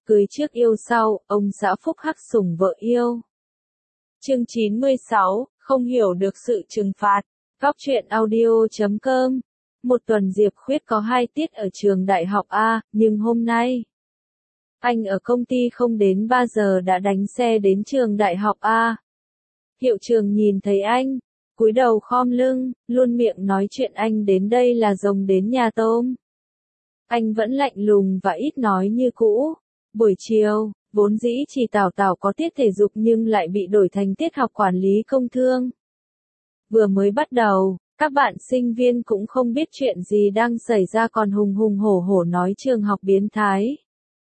Cưới trước yêu sau, ông xã phúc hắc sủng vợ yêu. Chương 96, không hiểu được sự trừng phạt. Góc truyện audio.com. Một tuần Diệp Khuyết có 2 tiết ở trường đại học A, nhưng hôm nay, anh ở công ty không đến 3 giờ đã đánh xe đến trường đại học A. Hiệu trưởng nhìn thấy anh, cúi đầu khom lưng, luôn miệng nói chuyện anh đến đây là rồng đến nhà tôm. Anh vẫn lạnh lùng và ít nói như cũ. Buổi chiều, vốn dĩ chỉ Tảo Tảo có tiết thể dục nhưng lại bị đổi thành tiết học quản lý công thương. Vừa mới bắt đầu, các bạn sinh viên cũng không biết chuyện gì đang xảy ra còn hùng hùng hổ hổ nói trường học biến thái.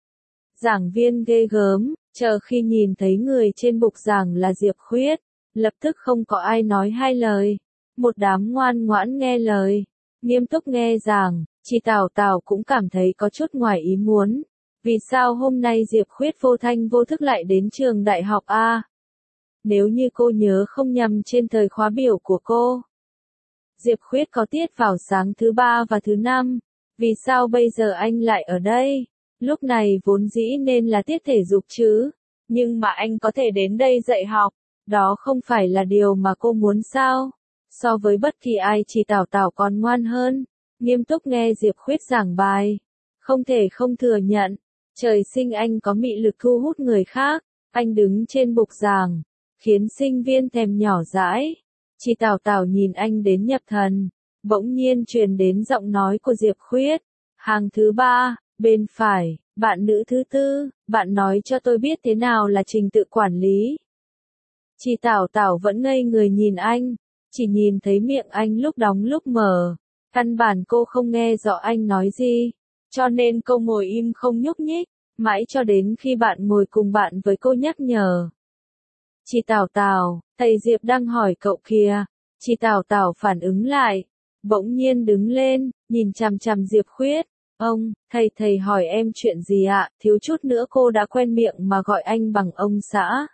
Giảng viên ghê gớm, chờ khi nhìn thấy người trên bục giảng là Diệp Khuyết, lập tức không có ai nói hai lời. Một đám ngoan ngoãn nghe lời, nghiêm túc nghe giảng, chỉ Tảo Tảo cũng cảm thấy có chút ngoài ý muốn. Vì sao hôm nay Diệp Khuyết vô thanh vô thức lại đến trường đại học A? Nếu như cô nhớ không nhầm trên thời khóa biểu của cô, Diệp Khuyết có tiết vào sáng thứ 3 và thứ 5. Vì sao bây giờ anh lại ở đây? Lúc này vốn dĩ nên là tiết thể dục chứ. Nhưng mà anh có thể đến đây dạy học. Đó không phải là điều mà cô muốn sao? So với bất kỳ ai chỉ Tảo Tảo còn ngoan hơn. Nghiêm túc nghe Diệp Khuyết giảng bài. Không thể không thừa nhận. Trời sinh anh có mị lực thu hút người khác. Anh đứng trên bục giảng, khiến sinh viên thèm nhỏ dãi. Chỉ Tảo Tảo nhìn anh đến nhập thần. Bỗng nhiên truyền đến giọng nói của Diệp Khuyết. Hàng thứ 3, bên phải, bạn nữ thứ 4, bạn nói cho tôi biết thế nào là trình tự quản lý. Chỉ Tảo Tảo vẫn ngây người nhìn anh. Chỉ nhìn thấy miệng anh lúc đóng lúc mở. Căn bản cô không nghe rõ anh nói gì. Cho nên cô ngồi im không nhúc nhích, mãi cho đến khi bạn ngồi cùng bạn với cô nhắc nhở. Chị Tảo Tảo, thầy Diệp đang hỏi cậu kìa. Chị Tảo Tảo phản ứng lại, bỗng nhiên đứng lên, nhìn chằm chằm Diệp Khuyết. Ông, thầy hỏi em chuyện gì ạ? Thiếu chút nữa cô đã quen miệng mà gọi anh bằng ông xã.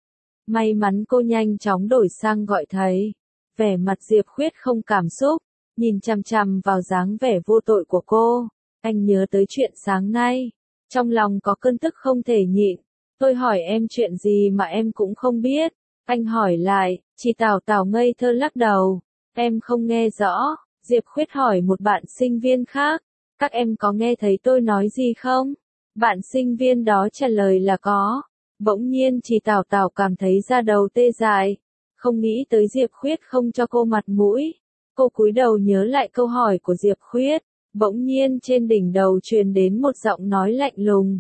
May mắn cô nhanh chóng đổi sang gọi thầy. Vẻ mặt Diệp Khuyết không cảm xúc, nhìn chằm chằm vào dáng vẻ vô tội của cô. Anh nhớ tới chuyện sáng nay, trong lòng có cơn tức không thể nhịn. Tôi hỏi em chuyện gì mà em cũng không biết. Anh hỏi lại, chỉ Tảo Tảo ngây thơ lắc đầu. Em không nghe rõ. Diệp Khuyết hỏi một bạn sinh viên khác. Các em có nghe thấy tôi nói gì không? Bạn sinh viên đó trả lời là có. Bỗng nhiên chỉ Tảo Tảo cảm thấy da đầu tê dại. Không nghĩ tới Diệp Khuyết không cho cô mặt mũi. Cô cúi đầu nhớ lại câu hỏi của Diệp Khuyết. Bỗng nhiên trên đỉnh đầu truyền đến một giọng nói lạnh lùng.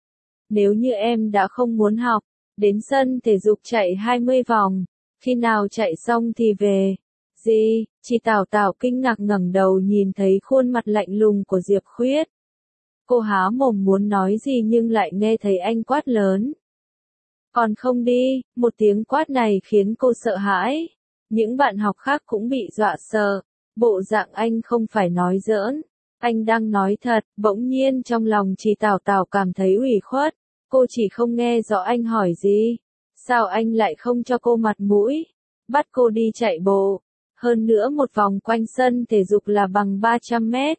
Nếu như em đã không muốn học, đến sân thể dục chạy 20 vòng, khi nào chạy xong thì về. Gì? Chị Tảo Tảo kinh ngạc ngẩng đầu nhìn thấy khuôn mặt lạnh lùng của Diệp Khuyết. Cô há mồm muốn nói gì nhưng lại nghe thấy anh quát lớn. Còn không đi, một tiếng quát này khiến cô sợ hãi. Những bạn học khác cũng bị dọa sợ. Bộ dạng anh không phải nói giỡn. Anh đang nói thật. Bỗng nhiên trong lòng chị Tảo Tảo cảm thấy ủy khuất. Cô chỉ không nghe rõ anh hỏi gì. Sao anh lại không cho cô mặt mũi? Bắt cô đi chạy bộ. Hơn nữa một vòng quanh sân thể dục là bằng 300 mét.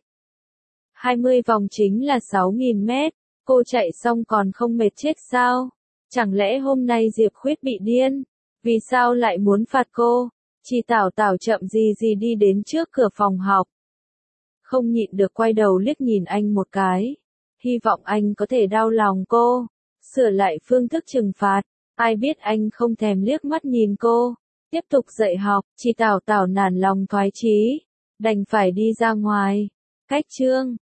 20 vòng chính là 6.000 mét. Cô chạy xong còn không mệt chết sao? Chẳng lẽ hôm nay Diệp Khuyết bị điên? Vì sao lại muốn phạt cô? Chị Tảo Tảo chậm gì gì đi đến trước cửa phòng học. Không nhịn được quay đầu liếc nhìn anh một cái. Hy vọng anh có thể đau lòng cô. Sửa lại phương thức trừng phạt. Ai biết anh không thèm liếc mắt nhìn cô. Tiếp tục dạy học. Chị Tảo Tảo nản lòng thoái chí. Đành phải đi ra ngoài. Cách chương.